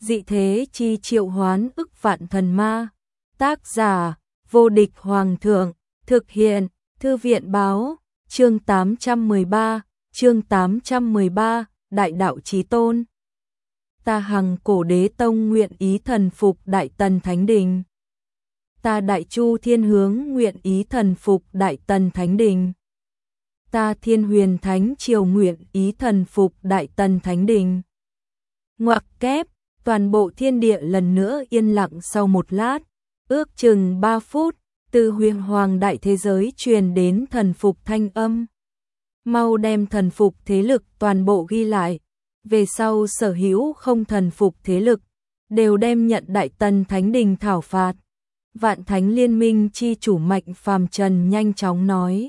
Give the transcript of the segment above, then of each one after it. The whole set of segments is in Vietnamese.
dị thế chi triệu hoán ức vạn thần ma. Tác giả, vô địch hoàng thượng, thực hiện, thư viện báo, chương 813, Đại đạo chí tôn. Ta Hằng Cổ Đế Tông nguyện ý thần phục Đại Tần Thánh Đình. Ta Đại Chu Thiên Hướng nguyện ý thần phục Đại Tần Thánh Đình. Ta Thiên Huyền Thánh Triều nguyện ý thần phục Đại Tần Thánh Đình. Ngoặc kép, toàn bộ thiên địa lần nữa yên lặng sau một lát, ước chừng 3 phút, từ huyền hoàng đại thế giới truyền đến thần phục thanh âm. Mau đem thần phục thế lực toàn bộ ghi lại, về sau sở hữu không thần phục thế lực, đều đem nhận Đại Tần Thánh Đình thảo phạt. Vạn Thánh Liên Minh chi chủ Mạnh Phàm Trần nhanh chóng nói.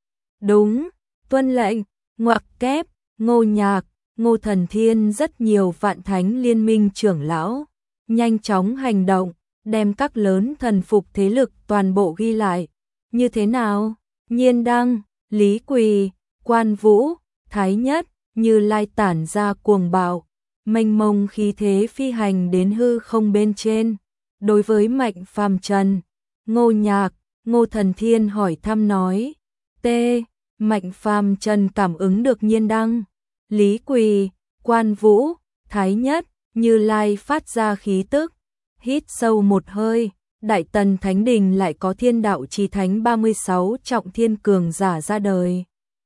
Đúng, tuân lệnh, ngoặc kép, Ngô Nhạc, Ngô Thần Thiên rất nhiều Vạn Thánh Liên Minh trưởng lão, nhanh chóng hành động, đem các lớn thần phục thế lực toàn bộ ghi lại. Như thế nào? Nhiên Đăng, Lý Quỳ, Quan Vũ, Thái Nhất, Như Lai tản ra cuồng bạo, mênh mông khí thế phi hành đến hư không bên trên. Đối với Mạnh Phàm Trần, Ngô Nhạc, Ngô Thần Thiên hỏi thăm nói. T. Mạnh Phàm Trần cảm ứng được Nhiên Đăng, Lý Quỳ, Quan Vũ, Thái Nhất, Như Lai phát ra khí tức. Hít sâu một hơi, Đại Tần Thánh Đình lại có Thiên Đạo Chí Thánh 36 trọng thiên cường giả ra đời.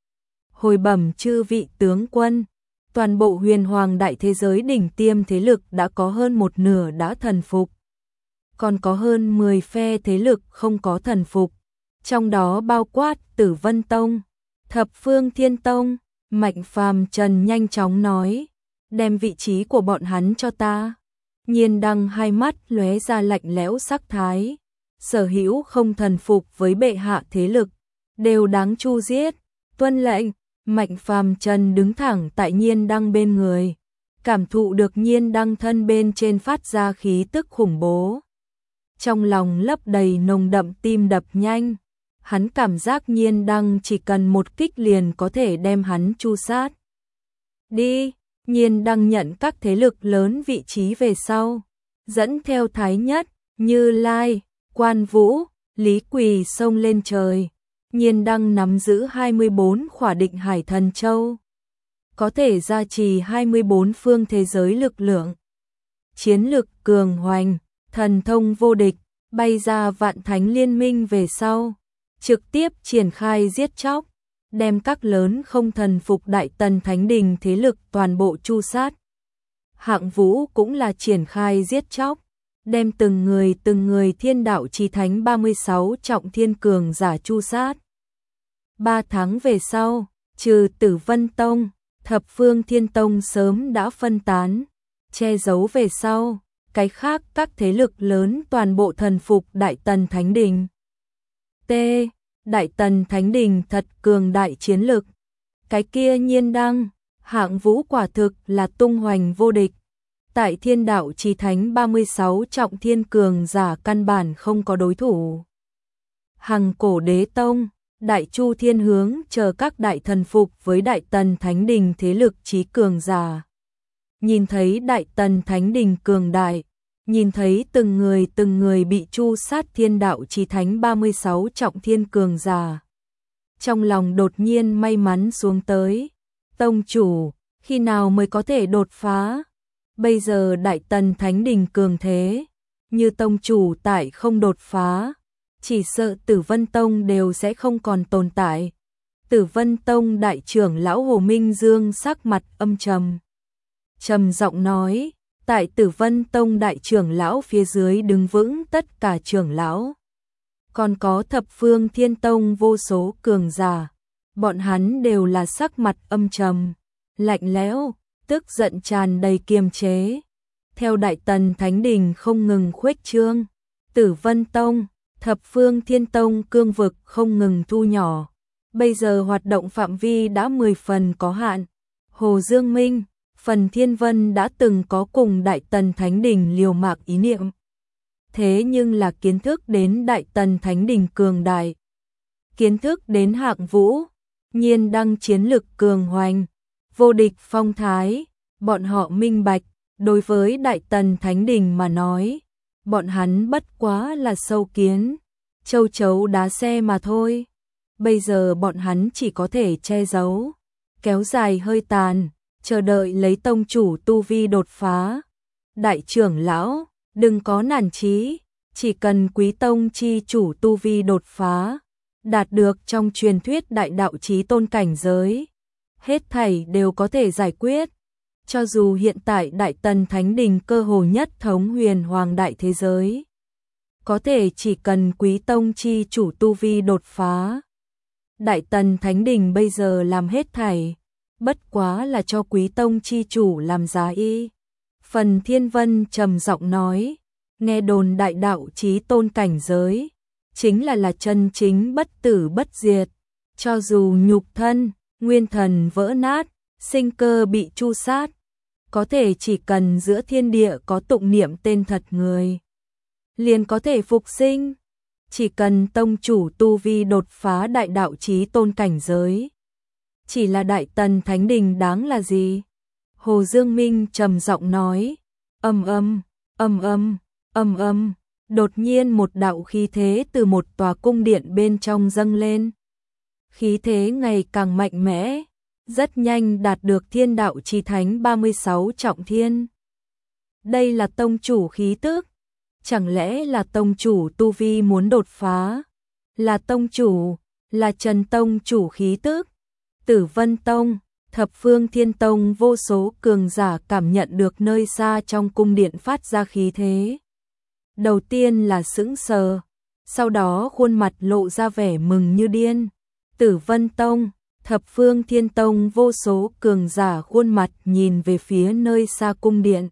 Hồi bẩm chư vị tướng quân, toàn bộ huyền hoàng đại thế giới đỉnh tiêm thế lực đã có hơn một nửa đã thần phục. Còn có hơn 10 phe thế lực không có thần phục, trong đó bao quát Tử Vân Tông, Thập Phương Thiên Tông. Mạnh Phàm Trần nhanh chóng nói, đem vị trí của bọn hắn cho ta. Nhiên Đăng hai mắt lóe ra lạnh lẽo sắc thái, sở hữu không thần phục với bệ hạ thế lực, đều đáng chu giết. Tuân lệnh. Mạnh Phàm Trần đứng thẳng tại Nhiên Đăng bên người, cảm thụ được Nhiên Đăng thân bên trên phát ra khí tức khủng bố. Trong lòng lấp đầy nồng đậm tim đập nhanh, hắn cảm giác Nhiên Đăng chỉ cần một kích liền có thể đem hắn chu sát. Đi, Nhiên Đăng nhận các thế lực lớn vị trí về sau, dẫn theo Thái Nhất, Như Lai, Quan Vũ, Lý Quỳ xông lên trời. Nhiên Đăng nắm giữ 24 khỏa định hải thần châu, có thể gia trì 24 phương thế giới lực lượng. Chiến lực cường hoành, thần thông vô địch, bay ra Vạn Thánh Liên Minh về sau, trực tiếp triển khai giết chóc, đem các lớn không thần phục Đại Tần Thánh Đình thế lực toàn bộ chu sát. Hạng Vũ cũng là triển khai giết chóc, đem từng người Thiên Đạo Chí Thánh 36 trọng thiên cường giả chu sát. 3 tháng về sau, trừ Tử Vân Tông, Thập Phương Thiên Tông sớm đã phân tán, che giấu về sau, cái khác các thế lực lớn toàn bộ thần phục Đại Tần Thánh Đình. T. Đại Tần Thánh Đình thật cường đại chiến lực. Cái kia Nhiên Đăng, Hạng Vũ quả thực là tung hoành vô địch. Tại Thiên Đạo Chí Thánh 36 trọng thiên cường giả căn bản không có đối thủ. Hằng Cổ Đế Tông, Đại Chu Thiên Hướng chờ các đại thần phục với Đại Tần Thánh Đình thế lực chí cường giả. Nhìn thấy Đại Tần Thánh Đình cường đại, nhìn thấy từng người bị chu sát Thiên Đạo Chí Thánh 36 trọng thiên cường giả. Trong lòng đột nhiên may mắn xuống tới. Tông chủ, khi nào mới có thể đột phá? Bây giờ Đại Tần Thánh Đình cường thế, như tông chủ tại không đột phá, chỉ sợ Tử Vân Tông đều sẽ không còn tồn tại. Tử Vân Tông đại trưởng lão Hồ Minh Dương sắc mặt âm trầm, trầm giọng nói, tại Tử Vân Tông đại trưởng lão phía dưới đứng vững tất cả trưởng lão. Còn có Thập Phương Thiên Tông vô số cường giả, bọn hắn đều là sắc mặt âm trầm, lạnh lẽo, tức giận tràn đầy kiềm chế. Theo Đại Tần Thánh Đình không ngừng khuếch trương, Tử Vân Tông, Thập Phương Thiên Tông cương vực không ngừng thu nhỏ, bây giờ hoạt động phạm vi đã 10 phần có hạn. Hồ Dương Minh, Phần Thiên Vân đã từng có cùng Đại Tần Thánh Đình liều mạng ý niệm. Thế nhưng là kiến thức đến Đại Tần Thánh Đình cường đại, kiến thức đến Hạng Vũ, Nhiên Đăng chiến lực cường hoành, vô địch phong thái, bọn họ minh bạch, Đối với Đại Tần Thánh Đình mà nói, bọn hắn bất quá là sâu kiến, châu chấu đá xe mà thôi. Bây giờ bọn hắn chỉ có thể che giấu, kéo dài hơi tàn, chờ đợi lấy tông chủ tu vi đột phá. Đại trưởng lão, đừng có nản chí, chỉ cần Quý tông chi chủ tu vi đột phá, đạt được trong truyền thuyết đại đạo chí tôn cảnh giới, hết thảy đều có thể giải quyết. Cho dù hiện tại Đại Tần Thánh Đình cơ hồ nhất thống huyền hoàng đại thế giới, có thể chỉ cần Quý tông chi chủ tu vi đột phá. Đại Tần Thánh Đình bây giờ làm hết thảy, bất quá là cho Quý tông chi chủ làm giá y. Phần Thiên Vân trầm giọng nói, nghe đồn đại đạo chí tôn cảnh giới, chính là chân chính bất tử bất diệt, cho dù nhục thân, nguyên thần vỡ nát, sinh cơ bị tru sát, có thể chỉ cần giữa thiên địa có tụng niệm tên thật người, liền có thể phục sinh. Chỉ cần tông chủ tu vi đột phá đại đạo chí tôn cảnh giới, chỉ là Đại Tần Thánh Đình đáng là gì? Hồ Dương Minh trầm giọng nói, âm âm, âm âm, âm âm, đột nhiên một đạo khí thế từ một tòa cung điện bên trong dâng lên. Khí thế ngày càng mạnh mẽ, rất nhanh đạt được thiên đạo chí thánh 36 trọng thiên. Đây là tông chủ khí tức, chẳng lẽ là tông chủ tu vi muốn đột phá? Là tông chủ, là Trần tông chủ khí tức. Tử Vân Tông, Thập Phương Thiên Tông vô số cường giả cảm nhận được nơi xa trong cung điện phát ra khí thế. Đầu tiên là sững sờ, sau đó khuôn mặt lộ ra vẻ mừng như điên. Tử Vân Tông, Thập Phương Thiên Tông vô số cường giả khuôn mặt nhìn về phía nơi xa cung điện,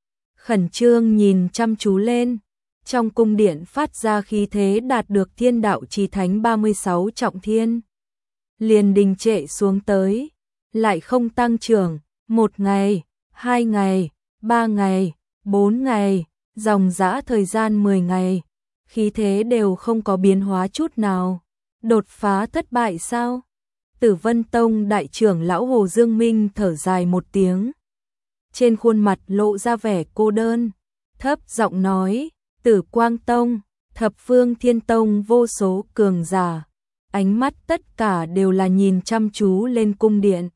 khẩn trương nhìn chăm chú lên. Trong cung điện phát ra khí thế đạt được thiên đạo chí thánh 36 trọng thiên, liền đình trệ xuống tới, lại không tăng trưởng. 1 ngày, 2 ngày, 3 ngày, 4 ngày, dòng dã thời gian 10 ngày, khí thế đều không có biến hóa chút nào. Đột phá thất bại sao? Tử Vân Tông đại trưởng lão Hồ Dương Minh thở dài một tiếng, trên khuôn mặt lộ ra vẻ cô đơn, thấp giọng nói, Tử Quang Tông, Thập Phương Thiên Tông vô số cường giả, ánh mắt tất cả đều là nhìn chăm chú lên cung điện,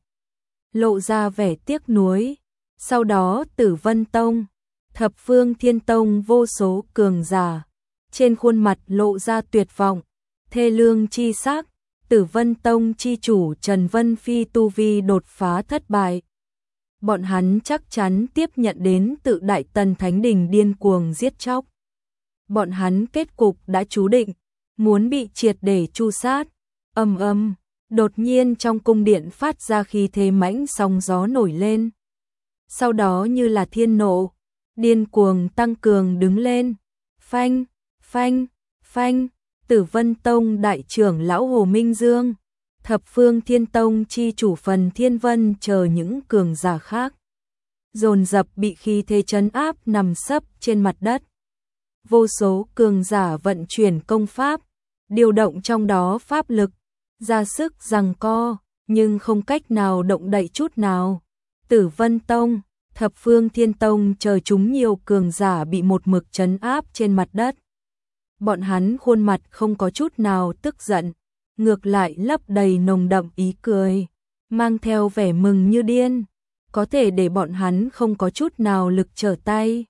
lộ ra vẻ tiếc nuối. Sau đó Tử Vân Tông, Thập Phương Thiên Tông vô số cường giả, trên khuôn mặt lộ ra tuyệt vọng, thê lương chi sắc. Tử Vân Tông chi chủ Trần Vân Phi tu vi đột phá thất bại. Bọn hắn chắc chắn tiếp nhận đến tự Đại Tần Thánh Đình điên cuồng giết chóc. Bọn hắn kết cục đã chú định, muốn bị triệt để tru sát. Âm âm, đột nhiên trong cung điện phát ra khí thế mãnh sóng gió nổi lên. Sau đó như là thiên nộ, điên cuồng tăng cường đứng lên. Phanh, phanh, phanh. Tử Vân Tông đại trưởng lão Hồ Minh Dương, Thập Phương Thiên Tông chi chủ Phần Thiên Vân chờ những cường giả khác, dồn dập bị khí thế trấn áp nằm sấp trên mặt đất. Vô số cường giả vận chuyển công pháp, điều động trong đó pháp lực, ra sức giằng co, nhưng không cách nào động đậy chút nào. Tử Vân Tông, Thập Phương Thiên Tông chờ chúng nhiều cường giả bị một mực trấn áp trên mặt đất. Bọn hắn khuôn mặt không có chút nào tức giận, ngược lại lấp đầy nồng đậm ý cười, mang theo vẻ mừng như điên, có thể để bọn hắn không có chút nào lực trở tay.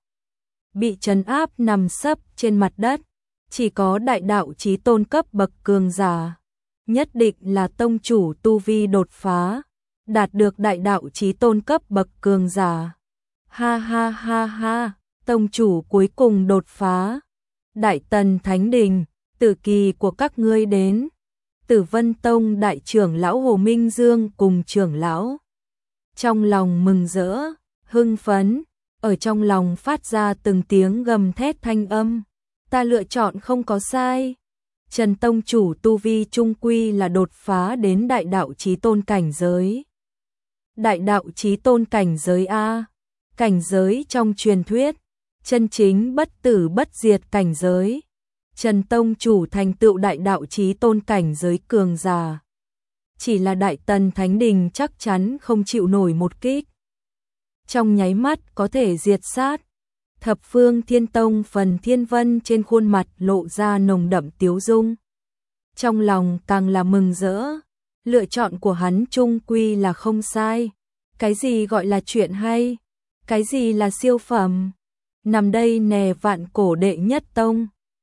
Bị trấn áp nằm sấp trên mặt đất, chỉ có đại đạo chí tôn cấp bậc cường giả, nhất định là tông chủ tu vi đột phá, đạt được đại đạo chí tôn cấp bậc cường giả. Ha ha ha ha, tông chủ cuối cùng đột phá. Đại Tần Thánh Đình, tử kỳ của các ngươi đến. Tử Vân Tông đại trưởng lão Hồ Minh Dương cùng trưởng lão, trong lòng mừng rỡ, hưng phấn, ở trong lòng phát ra từng tiếng gầm thét thanh âm. Ta lựa chọn không có sai. Trần tông chủ tu vi trung quy là đột phá đến đại đạo chí tôn cảnh giới. Đại đạo chí tôn cảnh giới a, cảnh giới trong truyền thuyết, chân chính bất tử bất diệt cảnh giới. Trần tông chủ thành tựu đại đạo chí tôn cảnh giới cường giả. Chỉ là Đại Tần Thánh Đình chắc chắn không chịu nổi một kích. trong nháy mắt có thể diệt sát. Thập Phương Thiên Tông Phần Thiên Vân trên khuôn mặt lộ ra nồng đậm tiếu dung. Trong lòng càng là mừng rỡ, lựa chọn của hắn chung quy là không sai. Cái gì gọi là chuyện hay? Cái gì là siêu phẩm? Nằm đây nè vạn cổ đệ nhất tông.